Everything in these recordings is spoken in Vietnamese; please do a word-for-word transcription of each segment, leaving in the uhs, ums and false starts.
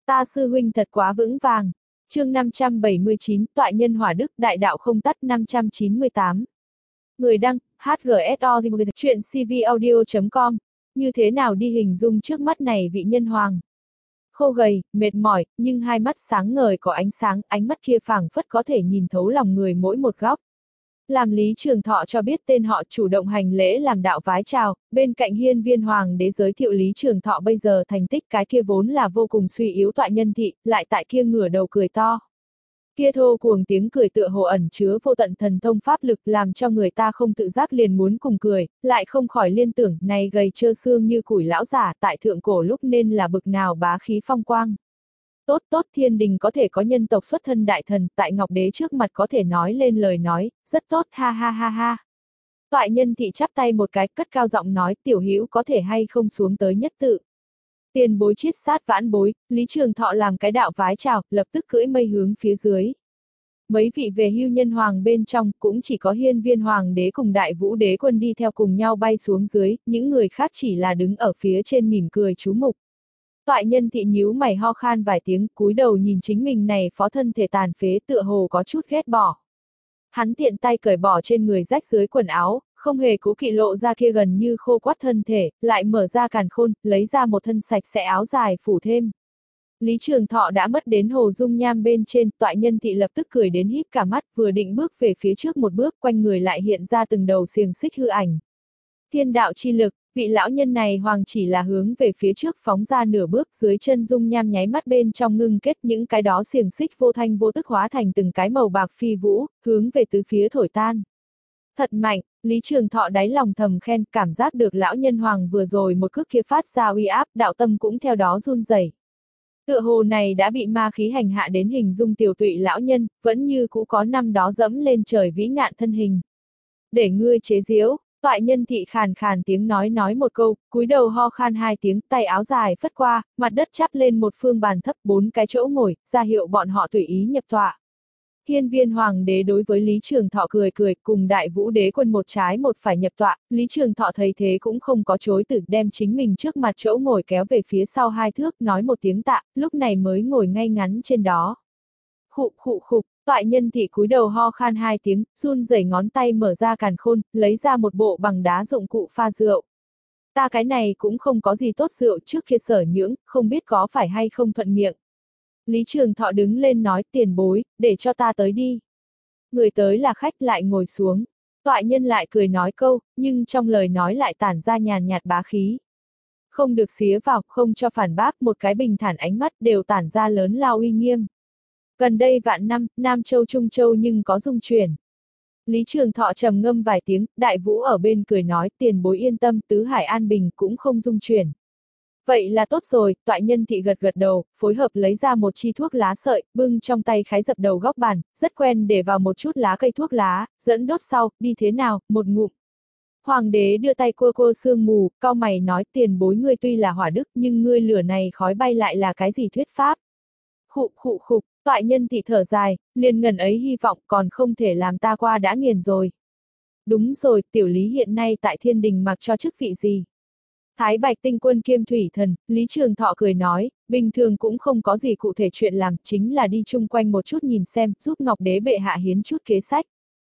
Ta sư huynh thật quá vững vàng. Chương năm trăm bảy mươi chín, Toại nhân hỏa đức, đại đạo không tắt. Năm trăm chín mươi tám. Người đăng, hát giê ét o, chuyện cvaudio chấm com. Như thế nào đi hình dung trước mắt này vị nhân hoàng? Khô gầy, mệt mỏi, nhưng hai mắt sáng ngời có ánh sáng, ánh mắt kia phảng phất có thể nhìn thấu lòng người mỗi một góc. Làm Lý Trường Thọ cho biết tên họ, chủ động hành lễ làm đạo vái chào, bên cạnh hiên viên hoàng đế giới thiệu Lý Trường Thọ bây giờ thành tích, cái kia vốn là vô cùng suy yếu Toại nhân thị, lại tại kia ngửa đầu cười to. Kia thô cuồng tiếng cười tựa hồ ẩn chứa vô tận thần thông pháp lực, làm cho người ta không tự giác liền muốn cùng cười, lại không khỏi liên tưởng, này gầy trơ xương như củi lão giả tại thượng cổ lúc nên là bực nào bá khí phong quang. Tốt tốt, thiên đình có thể có nhân tộc xuất thân đại thần, tại Ngọc Đế trước mặt có thể nói lên lời nói, rất tốt, ha ha ha ha. Toại nhân thị chắp tay một cái, cất cao giọng nói, tiểu hữu có thể hay không xuống tới nhất tự. Tiền bối chiết sát vãn bối, Lý Trường Thọ làm cái đạo vái chào, lập tức cưỡi mây hướng phía dưới. Mấy vị về hưu nhân hoàng bên trong, cũng chỉ có hiên viên hoàng đế cùng đại vũ đế quân đi theo cùng nhau bay xuống dưới, những người khác chỉ là đứng ở phía trên mỉm cười chú mục. Toại nhân thị nhíu mày ho khan vài tiếng, cúi đầu nhìn chính mình này phó thân thể tàn phế tựa hồ có chút ghét bỏ. Hắn tiện tay cởi bỏ trên người rách dưới quần áo, không hề cố kỵ lộ ra kia gần như khô quắt thân thể, lại mở ra càn khôn, lấy ra một thân sạch sẽ áo dài phủ thêm. Lý Trường Thọ đã mất đến hồ dung nham bên trên, Toại nhân thị lập tức cười đến híp cả mắt, vừa định bước về phía trước một bước, quanh người lại hiện ra từng đầu xiềng xích hư ảnh. Thiên đạo chi lực, vị lão nhân này hoàng chỉ là hướng về phía trước phóng ra nửa bước, dưới chân dung nham nháy mắt bên trong ngưng kết những cái đó xiềng xích vô thanh vô tức hóa thành từng cái màu bạc phi vũ, hướng về tứ phía thổi tan. Thật mạnh, Lý Trường Thọ đáy lòng thầm khen, cảm giác được lão nhân hoàng vừa rồi một cước kia phát ra uy áp, đạo tâm cũng theo đó run rẩy. Tựa hồ này đã bị ma khí hành hạ đến hình dung tiểu tụy lão nhân, vẫn như cũ có năm đó dẫm lên trời vĩ ngạn thân hình. Để ngươi chế giễu. Toại nhân thị khàn khàn tiếng nói nói một câu, cúi đầu ho khan hai tiếng, tay áo dài phất qua, mặt đất chắp lên một phương bàn thấp, bốn cái chỗ ngồi, ra hiệu bọn họ tùy ý nhập tọa. Hiên viên hoàng đế đối với Lý Trường Thọ cười cười, cùng đại vũ đế quân một trái một phải nhập tọa, Lý Trường Thọ thấy thế cũng không có chối từ, đem chính mình trước mặt chỗ ngồi kéo về phía sau hai thước, nói một tiếng tạ, lúc này mới ngồi ngay ngắn trên đó. Khụ khụ khục. Toại nhân thị cúi đầu ho khan hai tiếng, run rẩy ngón tay mở ra càn khôn, lấy ra một bộ bằng đá dụng cụ pha rượu. Ta cái này cũng không có gì tốt rượu trước kia sở nhưỡng, không biết có phải hay không thuận miệng. Lý Trường Thọ đứng lên nói, tiền bối, để cho ta tới đi. Người tới là khách, lại ngồi xuống. Toại nhân lại cười nói câu, nhưng trong lời nói lại tản ra nhàn nhạt bá khí. Không được xía vào, không cho phản bác, một cái bình thản ánh mắt đều tản ra lớn lao uy nghiêm. Gần đây vạn năm, Nam Châu Trung Châu nhưng có dung chuyển. Lý Trường Thọ trầm ngâm vài tiếng, đại vũ ở bên cười nói, tiền bối yên tâm, tứ hải an bình cũng không dung chuyển. Vậy là tốt rồi, toại nhân thị gật gật đầu, phối hợp lấy ra một chi thuốc lá sợi, bưng trong tay khái dập đầu góc bàn, rất quen để vào một chút lá cây thuốc lá, dẫn đốt sau, đi thế nào, một ngụm. Hoàng đế đưa tay cua cua sương mù, cau mày nói, tiền bối ngươi tuy là hỏa đức nhưng ngươi lửa này khói bay lại là cái gì thuyết pháp. Khụ khụ khục. Toại nhân thị thở dài, liền ngần ấy hy vọng còn không thể làm ta qua đã nghiền rồi. Đúng rồi, tiểu Lý hiện nay tại thiên đình mặc cho chức vị gì? Thái Bạch tinh quân kiêm thủy thần, Lý Trường Thọ cười nói, bình thường cũng không có gì cụ thể chuyện làm, chính là đi chung quanh một chút nhìn xem, giúp Ngọc Đế bệ hạ hiến chút kế sách.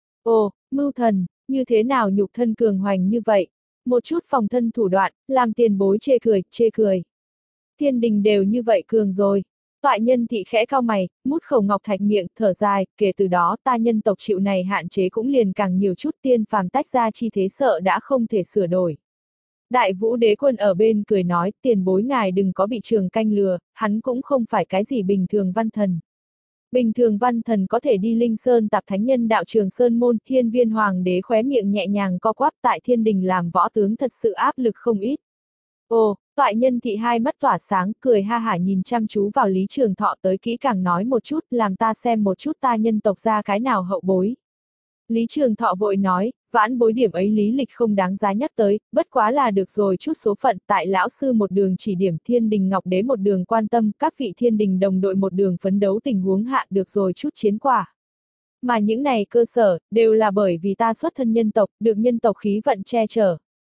Ồ, mưu thần, như thế nào nhục thân cường hoành như vậy? Một chút phòng thân thủ đoạn, làm tiền bối chê cười, chê cười. Thiên đình đều như vậy cường rồi. Toại nhân thị khẽ cau mày, mút khẩu ngọc thạch miệng, thở dài, kể từ đó ta nhân tộc chịu này hạn chế cũng liền càng nhiều chút, tiên phàm tách ra chi thế sợ đã không thể sửa đổi. Đại vũ đế quân ở bên cười nói, tiền bối ngài đừng có bị Trường Canh lừa, hắn cũng không phải cái gì bình thường văn thần. Bình thường văn thần có thể đi Linh Sơn tạp thánh nhân đạo Trường Sơn môn, hiên viên hoàng đế khóe miệng nhẹ nhàng co quắp, tại thiên đình làm võ tướng thật sự áp lực không ít. Ồ, toại nhân thị hai mắt tỏa sáng, cười ha hả nhìn chăm chú vào Lý Trường Thọ tới kỹ càng nói một chút, làm ta xem một chút ta nhân tộc ra cái nào hậu bối. Lý Trường Thọ vội nói, vãn bối điểm ấy lý lịch không đáng giá nhắc tới, bất quá là được rồi chút số phận, tại lão sư một đường chỉ điểm, thiên đình Ngọc Đế một đường quan tâm, các vị thiên đình đồng đội một đường phấn đấu tình huống hạ được rồi chút chiến quả. Mà những này cơ sở, đều là bởi vì ta xuất thân nhân tộc, được nhân tộc khí vận che chở.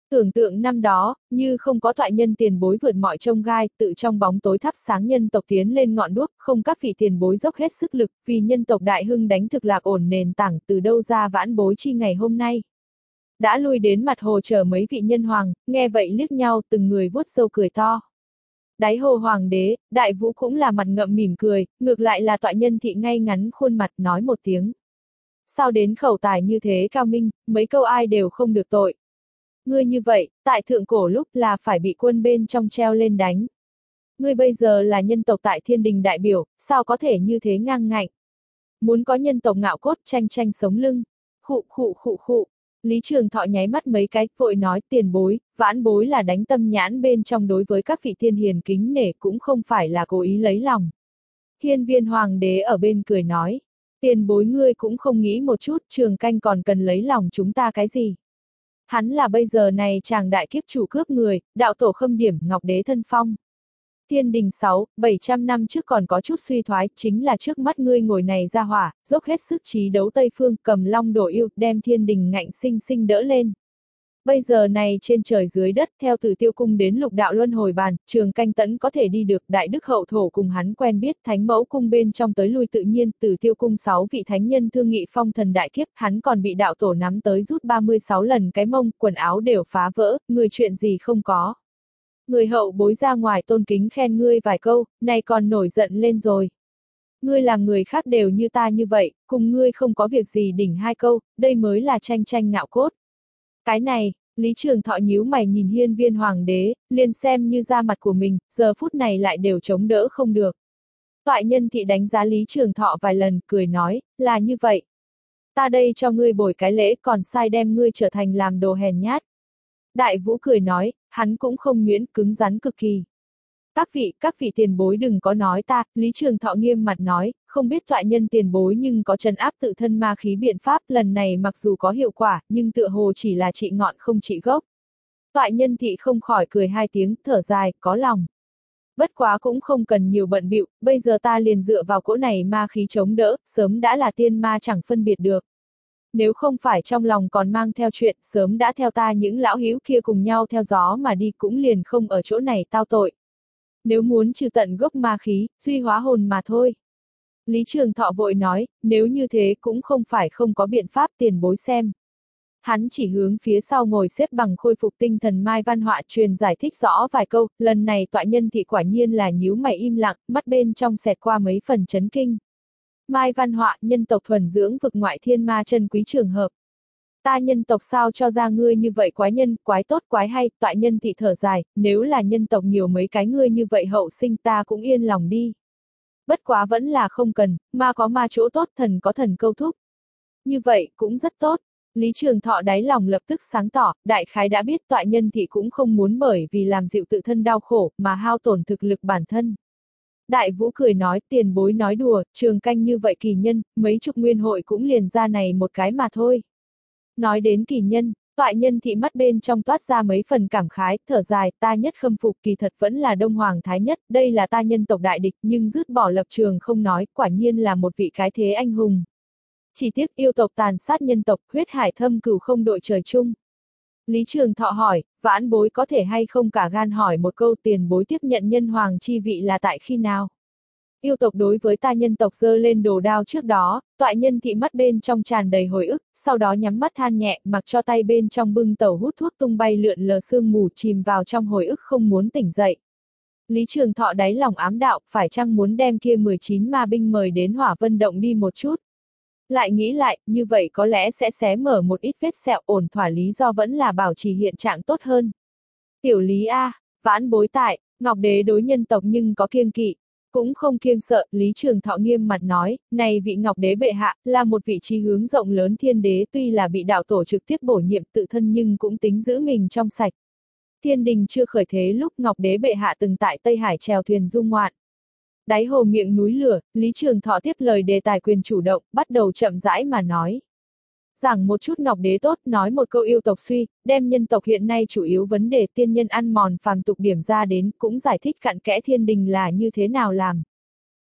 Tưởng tượng năm đó, như không có thoại nhân tiền bối vượt mọi chông gai, tự trong bóng tối thắp sáng nhân tộc tiến lên ngọn đuốc, không các vị tiền bối dốc hết sức lực, vì nhân tộc đại hưng đánh thực lạc ổn nền tảng, từ đâu ra vãn bối chi ngày hôm nay. Đã lui đến mặt hồ chờ mấy vị nhân hoàng, nghe vậy liếc nhau, từng người vuốt râu cười to. Đáy hồ hoàng đế, Đại Vũ cũng là mặt ngậm mỉm cười, ngược lại là tọa nhân thị ngay ngắn khuôn mặt nói một tiếng. Sao đến khẩu tài như thế cao minh, mấy câu ai đều không được tội. Ngươi như vậy, tại thượng cổ lúc là phải bị quân bên trong treo lên đánh. Ngươi bây giờ là nhân tộc tại thiên đình đại biểu, sao có thể như thế ngang ngạnh. Muốn có nhân tộc ngạo cốt tranh tranh sống lưng. Khụ khụ khụ khụ. Lý Trường Thọ nháy mắt mấy cái, vội nói tiền bối, vãn bối là đánh tâm nhãn bên trong đối với các vị thiên hiền kính nể cũng không phải là cố ý lấy lòng. Hiên Viên Hoàng đế ở bên cười nói, tiền bối ngươi cũng không nghĩ một chút, Trường Canh còn cần lấy lòng chúng ta cái gì. Hắn là bây giờ này chàng đại kiếp chủ cướp người, đạo tổ khâm điểm Ngọc Đế thân phong. Thiên đình sáu, bảy trăm năm trước còn có chút suy thoái, chính là trước mắt ngươi ngồi này ra hỏa, dốc hết sức trí đấu Tây Phương, cầm long đổ yêu, đem thiên đình ngạnh sinh sinh đỡ lên. Bây giờ này trên trời dưới đất, theo Tử Tiêu Cung đến Lục Đạo Luân Hồi Bàn, Trường Canh tẫn có thể đi được, Đại Đức Hậu Thổ cùng hắn quen biết, Thánh Mẫu Cung bên trong tới lui tự nhiên, Tử Tiêu Cung sáu vị thánh nhân thương nghị phong thần đại kiếp, hắn còn bị đạo tổ nắm tới rút ba mươi sáu lần cái mông, quần áo đều phá vỡ, người chuyện gì không có. Người hậu bối ra ngoài tôn kính khen ngươi vài câu, này còn nổi giận lên rồi. Ngươi làm người khác đều như ta như vậy, cùng ngươi không có việc gì đỉnh hai câu, đây mới là tranh tranh ngạo cốt. Cái này, Lý Trường Thọ nhíu mày nhìn Hiên Viên Hoàng đế, liền xem như da mặt của mình, giờ phút này lại đều chống đỡ không được. Toại nhân thị đánh giá Lý Trường Thọ vài lần, cười nói, là như vậy. Ta đây cho ngươi bồi cái lễ, còn sai đem ngươi trở thành làm đồ hèn nhát. Đại Vũ cười nói, hắn cũng không nhuyễn, cứng rắn cực kỳ. Các vị, các vị tiền bối đừng có nói ta, Lý Trường Thọ nghiêm mặt nói, không biết thoại nhân tiền bối nhưng có trấn áp tự thân ma khí biện pháp, lần này mặc dù có hiệu quả, nhưng tựa hồ chỉ là trị ngọn không trị gốc. Toại nhân thị không khỏi cười hai tiếng, thở dài, có lòng. Bất quá cũng không cần nhiều bận bịu, bây giờ ta liền dựa vào cỗ này ma khí chống đỡ, sớm đã là tiên ma chẳng phân biệt được. Nếu không phải trong lòng còn mang theo chuyện, sớm đã theo ta những lão hữu kia cùng nhau theo gió mà đi cũng liền không ở chỗ này tao tội. Nếu muốn trừ tận gốc ma khí, duy hóa hồn mà thôi. Lý Trường Thọ vội nói, nếu như thế cũng không phải không có biện pháp tiền bối xem. Hắn chỉ hướng phía sau ngồi xếp bằng khôi phục tinh thần Mai Văn Họa truyền giải thích rõ vài câu, lần này tọa nhân thị quả nhiên là nhíu mày im lặng, mắt bên trong xẹt qua mấy phần chấn kinh. Mai Văn Họa, nhân tộc thuần dưỡng vực ngoại thiên ma chân quý trường hợp. Ta nhân tộc sao cho ra ngươi như vậy quái nhân, quái tốt quái hay, tọa nhân thị thở dài, nếu là nhân tộc nhiều mấy cái ngươi như vậy hậu sinh ta cũng yên lòng đi. Bất quá vẫn là không cần, ma có ma chỗ tốt, thần có thần câu thúc. Như vậy, cũng rất tốt. Lý Trường Thọ đáy lòng lập tức sáng tỏ, đại khái đã biết tọa nhân thị cũng không muốn bởi vì làm dịu tự thân đau khổ, mà hao tổn thực lực bản thân. Đại Vũ cười nói, tiền bối nói đùa, Trường Canh như vậy kỳ nhân, mấy chục nguyên hội cũng liền ra này một cái mà thôi. Nói đến kỳ nhân, toại nhân thị mắt bên trong toát ra mấy phần cảm khái, thở dài, ta nhất khâm phục kỳ thật vẫn là Đông Hoàng Thái Nhất, đây là ta nhân tộc đại địch nhưng dứt bỏ lập trường không nói, quả nhiên là một vị cái thế anh hùng. Chỉ tiếc yêu tộc tàn sát nhân tộc, huyết hải thâm cửu không đội trời chung. Lý Trường Thọ hỏi, vãn bối có thể hay không cả gan hỏi một câu tiền bối tiếp nhận nhân hoàng chi vị là tại khi nào? Yêu tộc đối với ta nhân tộc giơ lên đồ đao trước đó, toại nhân thị mắt bên trong tràn đầy hồi ức, sau đó nhắm mắt than nhẹ, mặc cho tay bên trong bưng tẩu hút thuốc tung bay lượn lờ sương mù chìm vào trong hồi ức không muốn tỉnh dậy. Lý Trường Thọ đáy lòng ám đạo, phải chăng muốn đem kia mười chín ma binh mời đến Hỏa Vân Động đi một chút? Lại nghĩ lại, như vậy có lẽ sẽ xé mở một ít vết sẹo, ổn thỏa lý do vẫn là bảo trì hiện trạng tốt hơn. Tiểu Lý A, vãn bối tại, Ngọc Đế đối nhân tộc nhưng có kiêng kỵ. Cũng không kiêng sợ, Lý Trường Thọ nghiêm mặt nói, này vị Ngọc Đế bệ hạ, là một vị trí hướng rộng lớn thiên đế tuy là bị đạo tổ trực tiếp bổ nhiệm tự thân nhưng cũng tính giữ mình trong sạch. Thiên đình chưa khởi thế lúc Ngọc Đế bệ hạ từng tại Tây Hải chèo thuyền du ngoạn. Đáy hồ miệng núi lửa, Lý Trường Thọ tiếp lời đề tài quyền chủ động, bắt đầu chậm rãi mà nói. Giảng một chút Ngọc Đế tốt, nói một câu yêu tộc suy, đem nhân tộc hiện nay chủ yếu vấn đề tiên nhân ăn mòn phàm tục điểm ra đến, cũng giải thích cặn kẽ thiên đình là như thế nào làm.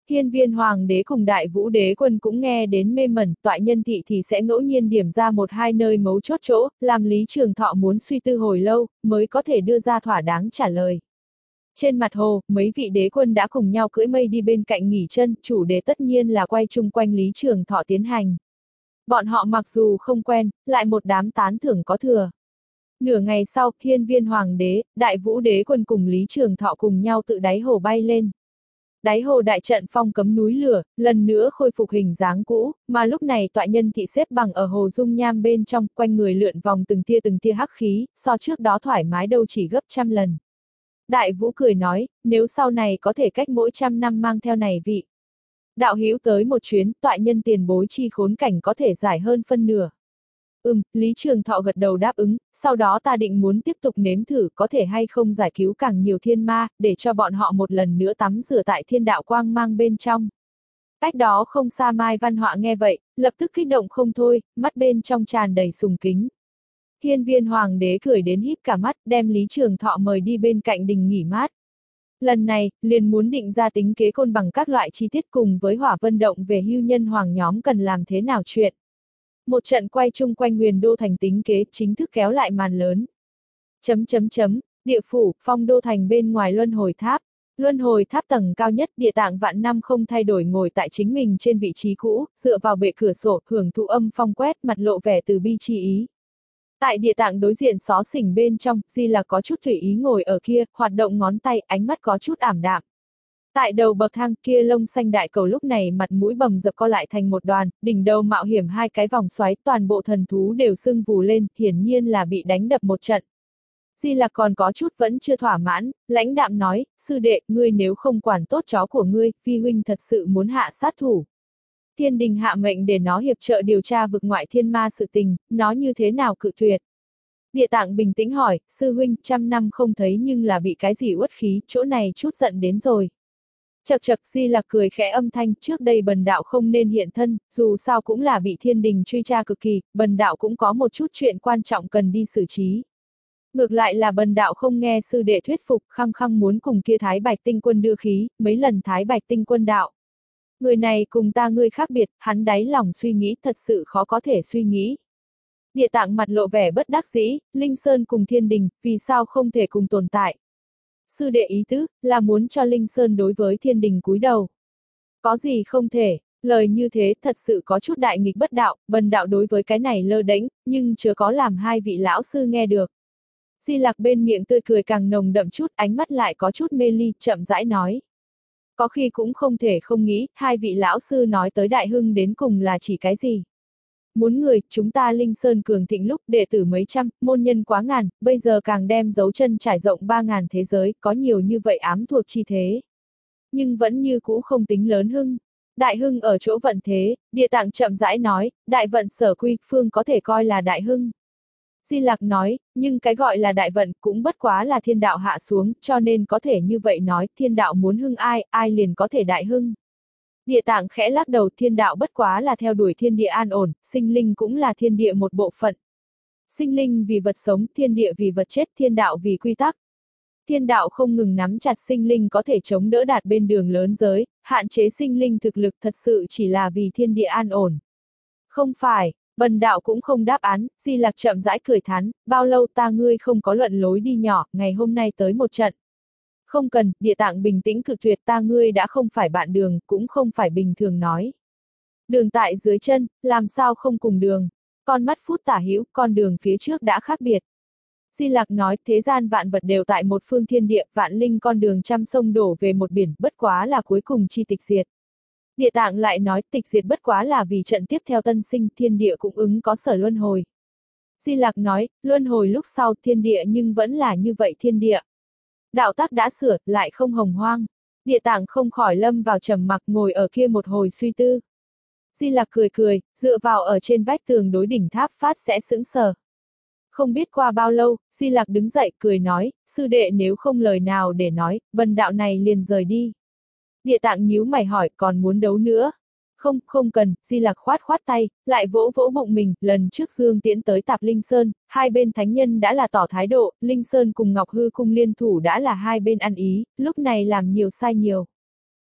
Hiên Viên Hoàng đế cùng Đại Vũ đế quân cũng nghe đến mê mẩn, Toại Nhân thị thì sẽ ngẫu nhiên điểm ra một hai nơi mấu chốt chỗ, làm Lý Trường Thọ muốn suy tư hồi lâu, mới có thể đưa ra thỏa đáng trả lời. Trên mặt hồ, mấy vị đế quân đã cùng nhau cưỡi mây đi bên cạnh nghỉ chân, chủ đề tất nhiên là quay chung quanh Lý Trường Thọ tiến hành. Bọn họ mặc dù không quen, lại một đám tán thưởng có thừa. Nửa ngày sau, Hiên Viên Hoàng đế, Đại Vũ đế quân cùng Lý Trường Thọ cùng nhau tự đáy hồ bay lên. Đáy hồ đại trận phong cấm núi lửa, lần nữa khôi phục hình dáng cũ, mà lúc này Toại Nhân thị xếp bằng ở hồ dung nham bên trong, quanh người lượn vòng từng tia từng tia hắc khí, so trước đó thoải mái đâu chỉ gấp trăm lần. Đại Vũ cười nói, nếu sau này có thể cách mỗi trăm năm mang theo này vị đạo hữu tới một chuyến, Toại Nhân tiền bối chi khốn cảnh có thể giải hơn phân nửa. Ừm, Lý Trường Thọ gật đầu đáp ứng, sau đó ta định muốn tiếp tục nếm thử có thể hay không giải cứu càng nhiều thiên ma, để cho bọn họ một lần nữa tắm rửa tại thiên đạo quang mang bên trong. Cách đó không xa Mai Văn Họa nghe vậy, lập tức kích động không thôi, mắt bên trong tràn đầy sùng kính. Hiên Viên Hoàng đế cười đến híp cả mắt, đem Lý Trường Thọ mời đi bên cạnh đình nghỉ mát. Lần này, liền muốn định ra tính kế côn bằng các loại chi tiết cùng với Hỏa Vân Động về hưu nhân hoàng nhóm cần làm thế nào chuyện. Một trận quay chung quanh Huyền Đô thành tính kế chính thức kéo lại màn lớn. Chấm chấm chấm, địa phủ, Phong Đô thành bên ngoài luân hồi tháp. Luân hồi tháp tầng cao nhất, Địa Tạng vạn năm không thay đổi ngồi tại chính mình trên vị trí cũ, dựa vào bệ cửa sổ, hưởng thụ âm phong quét, mặt lộ vẻ từ bi chi ý. Tại Địa Tạng đối diện xó xỉnh bên trong, Di là có chút thủy ý ngồi ở kia, hoạt động ngón tay, ánh mắt có chút ảm đạm. Tại đầu bậc thang kia lông xanh đại cầu lúc này mặt mũi bầm dập co lại thành một đoàn, đỉnh đầu mạo hiểm hai cái vòng xoáy, toàn bộ thần thú đều sưng vù lên, hiển nhiên là bị đánh đập một trận. Di Lạc còn có chút vẫn chưa thỏa mãn, lãnh đạm nói, sư đệ, ngươi nếu không quản tốt chó của ngươi, phi huynh thật sự muốn hạ sát thủ. Thiên đình hạ mệnh để nó hiệp trợ điều tra vực ngoại thiên ma sự tình, nó như thế nào cự tuyệt. Địa Tạng bình tĩnh hỏi, sư huynh, trăm năm không thấy nhưng là bị cái gì uất khí, chỗ này chút giận đến rồi. Chật chật, Di Lạc cười khẽ âm thanh, trước đây bần đạo không nên hiện thân, dù sao cũng là bị thiên đình truy tra cực kỳ, bần đạo cũng có một chút chuyện quan trọng cần đi xử trí. Ngược lại là bần đạo không nghe sư đệ thuyết phục, khăng khăng muốn cùng kia Thái Bạch Tinh Quân đưa khí, mấy lần Thái Bạch Tinh Quân đạo. Người này cùng ta ngươi khác biệt, hắn đáy lòng suy nghĩ thật sự khó có thể suy nghĩ. Địa Tạng mặt lộ vẻ bất đắc dĩ, Linh Sơn cùng thiên đình, vì sao không thể cùng tồn tại. Sư đệ ý tứ, là muốn cho Linh Sơn đối với thiên đình cúi đầu. Có gì không thể, lời như thế thật sự có chút đại nghịch bất đạo, bần đạo đối với cái này lơ đễnh, nhưng chưa có làm hai vị lão sư nghe được. Di Lạc bên miệng tươi cười càng nồng đậm chút, ánh mắt lại có chút mê ly, chậm rãi nói. Có khi cũng không thể không nghĩ, hai vị lão sư nói tới đại hưng đến cùng là chỉ cái gì. Muốn người, chúng ta Linh Sơn cường thịnh lúc đệ tử mấy trăm, môn nhân quá ngàn, bây giờ càng đem dấu chân trải rộng ba ngàn thế giới, có nhiều như vậy ám thuộc chi thế. Nhưng vẫn như cũ không tính lớn hưng. Đại hưng ở chỗ vận thế, Địa Tạng chậm rãi nói, đại vận sở quy, phương có thể coi là đại hưng. Di Lạc nói, nhưng cái gọi là đại vận cũng bất quá là thiên đạo hạ xuống, cho nên có thể như vậy nói, thiên đạo muốn hưng ai, ai liền có thể đại hưng. Địa Tạng khẽ lắc đầu, thiên đạo bất quá là theo đuổi thiên địa an ổn, sinh linh cũng là thiên địa một bộ phận. Sinh linh vì vật sống, thiên địa vì vật chết, thiên đạo vì quy tắc. Thiên đạo không ngừng nắm chặt sinh linh có thể chống đỡ đạt bên đường lớn giới, hạn chế sinh linh thực lực thật sự chỉ là vì thiên địa an ổn. Không phải, bần đạo cũng không đáp án, Di Lạc chậm rãi cười thán, bao lâu ta ngươi không có luận lối đi nhỏ, ngày hôm nay tới một trận. Không cần, Địa Tạng bình tĩnh cự tuyệt, ta ngươi đã không phải bạn đường, cũng không phải bình thường nói. Đường tại dưới chân, làm sao không cùng đường, con mắt phút tả hữu, con đường phía trước đã khác biệt. Di Lạc nói, thế gian vạn vật đều tại một phương thiên địa, vạn linh con đường trăm sông đổ về một biển, bất quá là cuối cùng chi tịch diệt. Địa Tạng lại nói, tịch diệt bất quá là vì trận tiếp theo tân sinh, thiên địa cũng ứng có sở luân hồi. Di Lạc nói, luân hồi lúc sau thiên địa nhưng vẫn là như vậy thiên địa. Đạo tắc đã sửa, lại không hồng hoang. Địa Tạng không khỏi lâm vào trầm mặc, ngồi ở kia một hồi suy tư. Di Lạc cười cười, dựa vào ở trên vách tường đối đỉnh tháp phát sẽ sững sờ. Không biết qua bao lâu, Di Lạc đứng dậy cười nói, sư đệ nếu không lời nào để nói, bần đạo này liền rời đi. Địa Tạng nhíu mày hỏi, còn muốn đấu nữa? Không, không cần, Di Lạc khoát khoát tay, lại vỗ vỗ bụng mình, lần trước Dương Tiễn tới Tạp Linh Sơn, hai bên thánh nhân đã là tỏ thái độ, Linh Sơn cùng Ngọc Hư cung liên thủ đã là hai bên ăn ý, lúc này làm nhiều sai nhiều.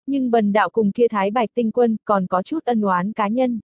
Nhưng bần đạo cùng kia Thái Bạch tinh quân còn có chút ân oán cá nhân.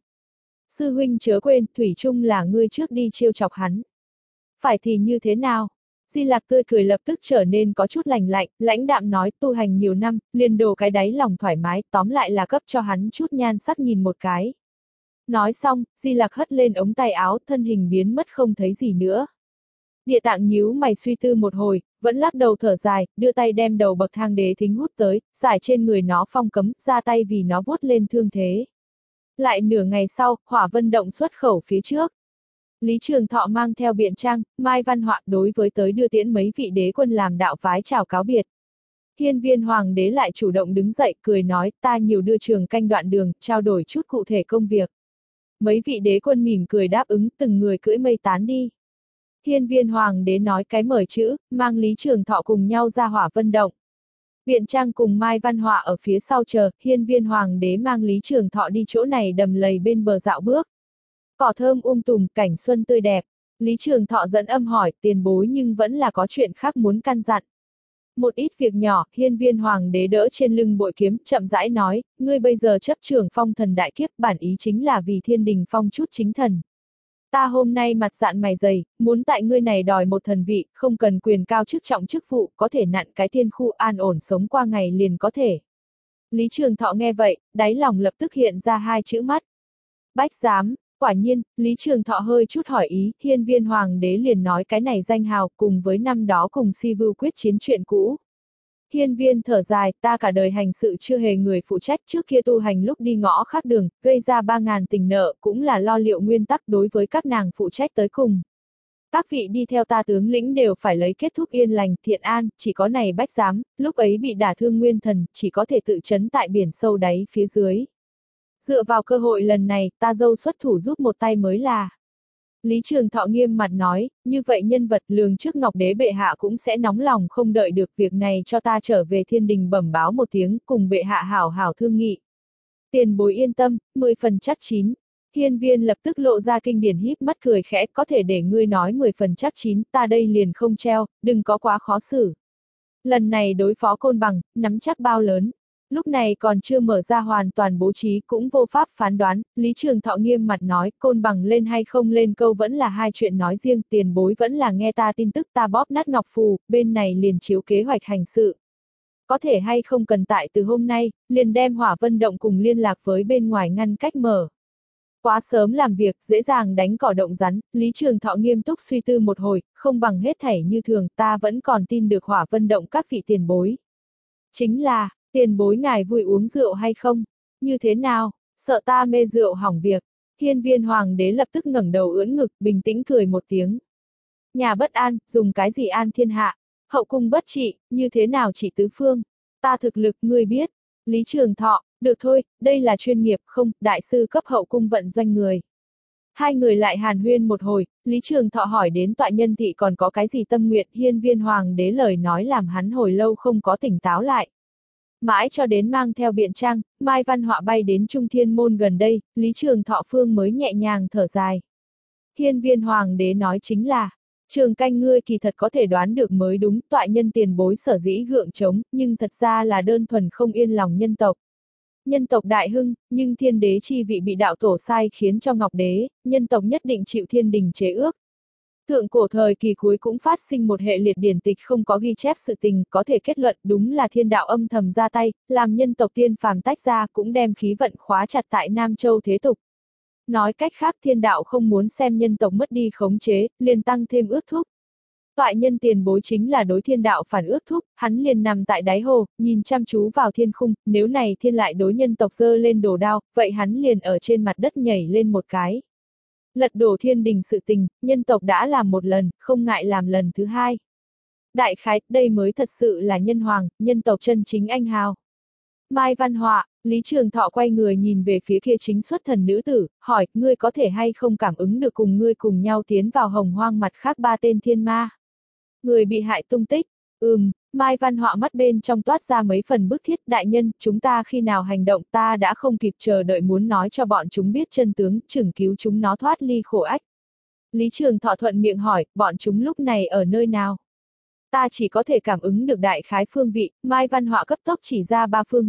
Sư huynh chớ quên, thủy chung là ngươi trước đi trêu chọc hắn. Phải thì như thế nào? Di Lạc tươi cười lập tức trở nên có chút lành lạnh, lãnh đạm nói tu hành nhiều năm, liền đồ cái đáy lòng thoải mái, tóm lại là cấp cho hắn chút nhan sắc nhìn một cái. Nói xong, Di Lạc hất lên ống tay áo, thân hình biến mất không thấy gì nữa. Địa Tạng nhíu mày suy tư một hồi, vẫn lắc đầu thở dài, đưa tay đem đầu bậc thang đế thính hút tới, giải trên người nó phong cấm, ra tay vì nó vuốt lên thương thế. Lại nửa ngày sau, Hỏa Vân Động xuất khẩu phía trước. Lý Trường Thọ mang theo biện trang, Mai Văn Họa đối với tới đưa tiễn mấy vị đế quân làm đạo phái chào cáo biệt. Hiên Viên Hoàng đế lại chủ động đứng dậy, cười nói, ta nhiều đưa Trường canh đoạn đường, trao đổi chút cụ thể công việc. Mấy vị đế quân mỉm cười đáp ứng, từng người cưỡi mây tán đi. Hiên Viên Hoàng đế nói cái mời chữ, mang Lý Trường Thọ cùng nhau ra Hỏa Vân Động. Biện Trang cùng Mai Văn Họa ở phía sau chờ, Hiên Viên Hoàng đế mang Lý Trường Thọ đi chỗ này đầm lầy bên bờ dạo bước. Cỏ thơm um tùm, cảnh xuân tươi đẹp. Lý Trường Thọ dẫn âm hỏi, tiền bối nhưng vẫn là có chuyện khác muốn căn dặn. Một ít việc nhỏ, Hiên Viên Hoàng đế đỡ trên lưng bội kiếm, chậm rãi nói, ngươi bây giờ chấp trưởng phong thần đại kiếp, bản ý chính là vì thiên đình phong chút chính thần. Ta hôm nay mặt dạn mày dày, muốn tại ngươi này đòi một thần vị, không cần quyền cao chức trọng chức vụ, có thể nặn cái thiên khu an ổn sống qua ngày liền có thể. Lý Trường Thọ nghe vậy, đáy lòng lập tức hiện ra hai chữ mắt. Bách giám. Quả nhiên, Lý Trường Thọ hơi chút hỏi ý, Hiên Viên Hoàng đế liền nói cái này danh hào cùng với năm đó cùng Si Vưu quyết chiến chuyện cũ. Hiên Viên thở dài, ta cả đời hành sự chưa hề người phụ trách, trước kia tu hành lúc đi ngõ khác đường, gây ra ba ngàn tình nợ, cũng là lo liệu nguyên tắc đối với các nàng phụ trách tới cùng. Các vị đi theo ta tướng lĩnh đều phải lấy kết thúc yên lành, thiện an, chỉ có này bách giám, lúc ấy bị đả thương nguyên thần, chỉ có thể tự trấn tại biển sâu đáy phía dưới. Dựa vào cơ hội lần này, ta dâu xuất thủ giúp một tay mới là. Lý Trường Thọ nghiêm mặt nói, như vậy nhân vật lường trước Ngọc Đế bệ hạ cũng sẽ nóng lòng không đợi được việc này cho ta trở về thiên đình bẩm báo một tiếng, cùng bệ hạ hảo hảo thương nghị. Tiền bối yên tâm, mười phần chắc chín. Hiên Viên lập tức lộ ra kinh điển híp mắt cười khẽ, có thể để ngươi nói mười phần chắc chín, ta đây liền không treo, đừng có quá khó xử. Lần này đối phó Côn Bằng, nắm chắc bao lớn. Lúc này còn chưa mở ra hoàn toàn bố trí cũng vô pháp phán đoán, Lý Trường Thọ nghiêm mặt nói, Côn Bằng lên hay không lên câu vẫn là hai chuyện nói riêng, tiền bối vẫn là nghe ta tin tức ta bóp nát ngọc phù, bên này liền chiếu kế hoạch hành sự. Có thể hay không cần tại từ hôm nay, liền đem Hỏa Vân Động cùng liên lạc với bên ngoài ngăn cách mở. Quá sớm làm việc, dễ dàng đánh cỏ động rắn, Lý Trường Thọ nghiêm túc suy tư một hồi, không bằng hết thảy như thường, ta vẫn còn tin được Hỏa Vân Động các vị tiền bối. Chính là, tiền bối ngài vui uống rượu hay không? Như thế nào? Sợ ta mê rượu hỏng việc. Hiên Viên Hoàng đế lập tức ngẩng đầu ưỡn ngực, bình tĩnh cười một tiếng. Nhà bất an, dùng cái gì an thiên hạ? Hậu cung bất trị, như thế nào trị tứ phương? Ta thực lực, ngươi biết. Lý Trường Thọ, được thôi, đây là chuyên nghiệp, không, đại sư cấp hậu cung vận doanh người. Hai người lại hàn huyên một hồi, Lý Trường Thọ hỏi đến tọa nhân thị còn có cái gì tâm nguyện, Hiên Viên Hoàng đế lời nói làm hắn hồi lâu không có tỉnh táo lại. Mãi cho đến mang theo biện trang, Mai Văn Họa bay đến Trung Thiên Môn gần đây, Lý Trường Thọ Phương mới nhẹ nhàng thở dài. Hiên Viên Hoàng đế nói chính là, Trường canh ngươi kỳ thật có thể đoán được mới đúng, tọa nhân tiền bối sở dĩ gượng chống, nhưng thật ra là đơn thuần không yên lòng nhân tộc. Nhân tộc đại hưng, nhưng thiên đế chi vị bị đạo tổ sai khiến cho Ngọc Đế, nhân tộc nhất định chịu thiên đình chế ước. Thượng cổ thời kỳ cuối cũng phát sinh một hệ liệt điển tịch không có ghi chép sự tình, có thể kết luận đúng là thiên đạo âm thầm ra tay, làm nhân tộc tiên phàm tách ra cũng đem khí vận khóa chặt tại Nam Châu thế tục. Nói cách khác thiên đạo không muốn xem nhân tộc mất đi khống chế, liền tăng thêm ước thúc. Toại nhân tiền bối chính là đối thiên đạo phản ước thúc, hắn liền nằm tại đáy hồ, nhìn chăm chú vào thiên khung, nếu này thiên lại đối nhân tộc giơ lên đồ đao, vậy hắn liền ở trên mặt đất nhảy lên một cái. Lật đổ thiên đình sự tình, nhân tộc đã làm một lần, không ngại làm lần thứ hai. Đại khái, đây mới thật sự là nhân hoàng, nhân tộc chân chính anh hào. Mai Văn Họa, Lý Trường Thọ quay người nhìn về phía kia chính xuất thần nữ tử, hỏi, ngươi có thể hay không cảm ứng được cùng ngươi cùng nhau tiến vào hồng hoang mặt khác ba tên thiên ma. Người bị hại tung tích, ừm, Mai Văn Họa mắt bên trong toát ra mấy phần bức thiết, đại nhân, chúng ta khi nào hành động ta đã không kịp chờ đợi muốn nói cho bọn chúng biết chân tướng, chừng cứu chúng nó thoát ly khổ ách. Lý Trường Thọ thuận miệng hỏi, bọn chúng lúc này ở nơi nào? Ta chỉ có thể cảm ứng được đại khái phương vị, Mai Văn Họa cấp tốc chỉ ra ba phương hướng,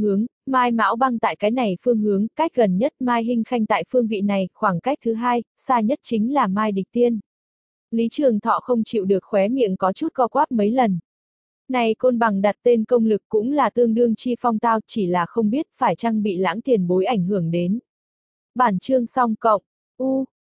Mai Mão Băng tại cái này phương hướng, cách gần nhất Mai Hinh Khanh tại phương vị này, khoảng cách thứ hai, xa nhất chính là Mai Địch Tiên. Lý Trường Thọ không chịu được khóe miệng có chút co quắp mấy lần. Này Côn Bằng đặt tên công lực cũng là tương đương chi phong tao, chỉ là không biết phải chăng bị Lãng tiền bối ảnh hưởng đến. Bản chương xong cộng, u,